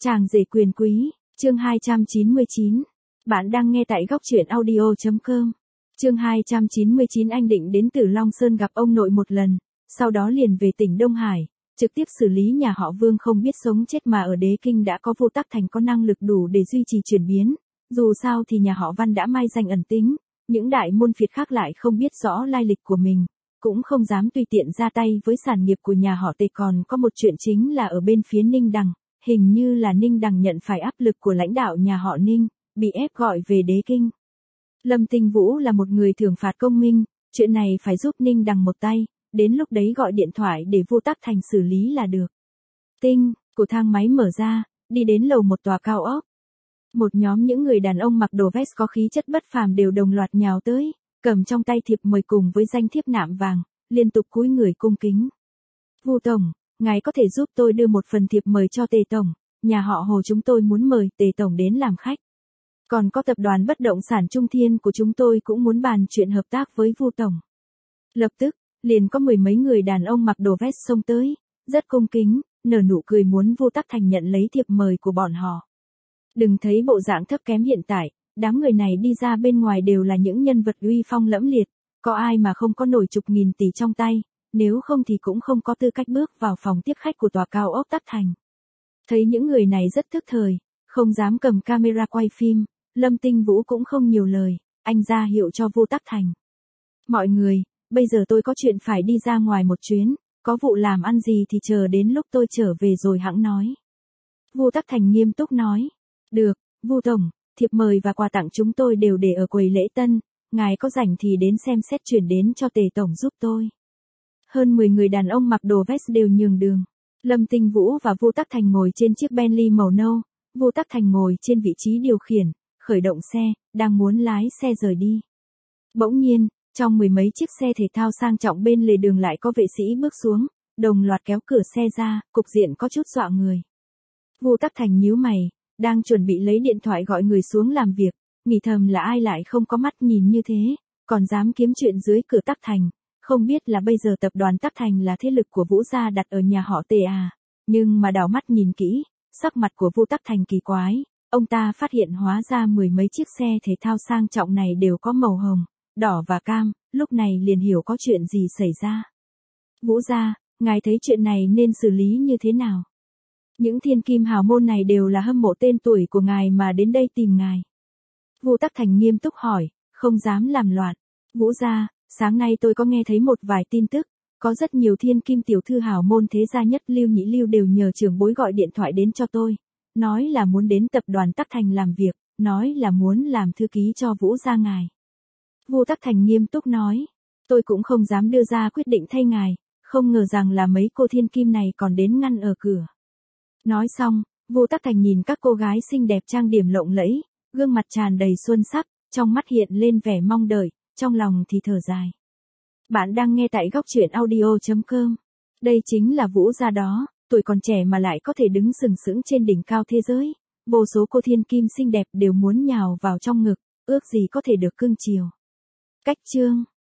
Chàng rể quyền quý, chương 299. Bạn đang nghe tại góc truyện audio.com. Chương 299. Anh định đến Tử Long Sơn gặp ông nội một lần, sau đó liền về tỉnh Đông Hải, trực tiếp xử lý nhà họ Vương không biết sống chết, mà ở Đế Kinh đã có Vu Tắc Thành có năng lực đủ để duy trì chuyển biến. Dù sao thì nhà họ Văn đã mai danh ẩn tính, những đại môn phiệt khác lại không biết rõ lai lịch của mình, cũng không dám tùy tiện ra tay với sản nghiệp của nhà họ Tề. Còn có một chuyện chính là ở bên phía Ninh Đằng, hình như là Ninh Đằng nhận phải áp lực của lãnh đạo nhà họ Ninh, bị ép gọi về Đế Kinh. Lâm Tinh Vũ là một người thưởng phạt công minh, chuyện này phải giúp Ninh Đằng một tay, đến lúc đấy gọi điện thoại để Vu Tắc Thành xử lý là được. Tinh, của thang máy mở ra, đi đến lầu một tòa cao ốc. Một nhóm những người đàn ông mặc đồ vest có khí chất bất phàm đều đồng loạt nhào tới, cầm trong tay thiệp mời cùng với danh thiếp nạm vàng, liên tục cúi người cung kính. Vu Tổng, ngài có thể giúp tôi đưa một phần thiệp mời cho Tề Tổng, nhà họ Hồ chúng tôi muốn mời Tề Tổng đến làm khách. Còn có tập đoàn bất động sản Trung Thiên của chúng tôi cũng muốn bàn chuyện hợp tác với Vu Tổng. Lập tức, liền có mười mấy người đàn ông mặc đồ vest xông tới, rất cung kính, nở nụ cười muốn Vu Tắc Thành nhận lấy thiệp mời của bọn họ. Đừng thấy bộ dạng thấp kém hiện tại, đám người này đi ra bên ngoài đều là những nhân vật uy phong lẫm liệt, có ai mà không có nổi chục nghìn tỷ trong tay, nếu không thì cũng không có tư cách bước vào phòng tiếp khách của tòa cao ốc Tắc Thành. Thấy những người này rất thức thời, không dám cầm camera quay phim, Lâm Tinh Vũ cũng không nhiều lời, anh ra hiệu cho Vu Tắc Thành. Mọi người, bây giờ tôi có chuyện phải đi ra ngoài một chuyến, có vụ làm ăn gì thì chờ đến lúc tôi trở về rồi hẵng nói. Vu Tắc Thành nghiêm túc nói. Được, Vu Tổng, thiệp mời và quà tặng chúng tôi đều để ở quầy lễ tân, ngài có rảnh thì đến xem xét chuyển đến cho Tề Tổng giúp tôi. Hơn 10 người đàn ông mặc đồ vest đều nhường đường. Lâm Tinh Vũ và Vu Tắc Thành ngồi trên chiếc Bentley màu nâu, Vu Tắc Thành ngồi trên vị trí điều khiển, khởi động xe, đang muốn lái xe rời đi. Bỗng nhiên, trong mười mấy chiếc xe thể thao sang trọng bên lề đường lại có vệ sĩ bước xuống, đồng loạt kéo cửa xe ra, cục diện có chút dọa người. Vu Tắc Thành nhíu mày, đang chuẩn bị lấy điện thoại gọi người xuống làm việc, nghĩ thầm là ai lại không có mắt nhìn như thế, còn dám kiếm chuyện dưới cửa Tắc Thành, không biết là bây giờ tập đoàn Tắc Thành là thế lực của Vũ gia đặt ở nhà họ Tề à. Nhưng mà đảo mắt nhìn kỹ, sắc mặt của Vu Tắc Thành kỳ quái, ông ta phát hiện hóa ra mười mấy chiếc xe thể thao sang trọng này đều có màu hồng, đỏ và cam, lúc này liền hiểu có chuyện gì xảy ra. Vũ gia, ngài thấy chuyện này nên xử lý như thế nào? Những thiên kim hào môn này đều là hâm mộ tên tuổi của ngài mà đến đây tìm ngài. Vu Tắc Thành nghiêm túc hỏi, không dám làm loạn. Vũ gia, sáng nay tôi có nghe thấy một vài tin tức, có rất nhiều thiên kim tiểu thư hào môn thế gia nhất Lưu Nhị Lưu đều nhờ trưởng bối gọi điện thoại đến cho tôi, nói là muốn đến tập đoàn Tắc Thành làm việc, nói là muốn làm thư ký cho Vũ gia ngài. Vu Tắc Thành nghiêm túc nói, tôi cũng không dám đưa ra quyết định thay ngài, không ngờ rằng là mấy cô thiên kim này còn đến ngăn ở cửa. Nói xong, Vu Tắc Thành nhìn các cô gái xinh đẹp trang điểm lộng lẫy, gương mặt tràn đầy xuân sắc, trong mắt hiện lên vẻ mong đợi, trong lòng thì thở dài. Bạn đang nghe tại góc truyện audio.com. Đây chính là Vũ gia đó, tuổi còn trẻ mà lại có thể đứng sừng sững trên đỉnh cao thế giới. Vô số cô thiên kim xinh đẹp đều muốn nhào vào trong ngực, ước gì có thể được cưng chiều. Cách chương